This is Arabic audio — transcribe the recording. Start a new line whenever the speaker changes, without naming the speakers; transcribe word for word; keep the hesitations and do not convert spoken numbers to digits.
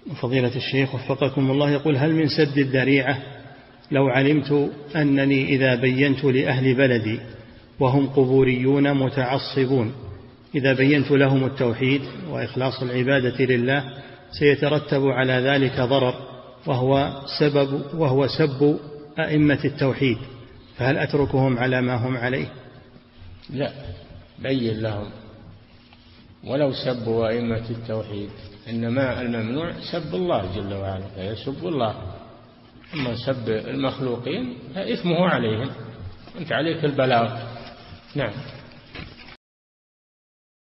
فضيلة الشيخ وفقكم الله، يقول: هل من سد الذريعة لو علمت أنني إذا بينت لأهل بلدي وهم قبوريون متعصبون، إذا بينت لهم التوحيد وإخلاص العبادة لله سيترتب على ذلك ضرر وهو سبب وهو سب أئمة التوحيد، فهل أتركهم على ما هم عليه؟
لا، بين لهم ولو سبوا أئمة التوحيد، إنما الممنوع سب الله جل وعلا، فيسب الله. أما سب المخلوقين فإثمه عليهم، أنت عليك البلاغ. نعم.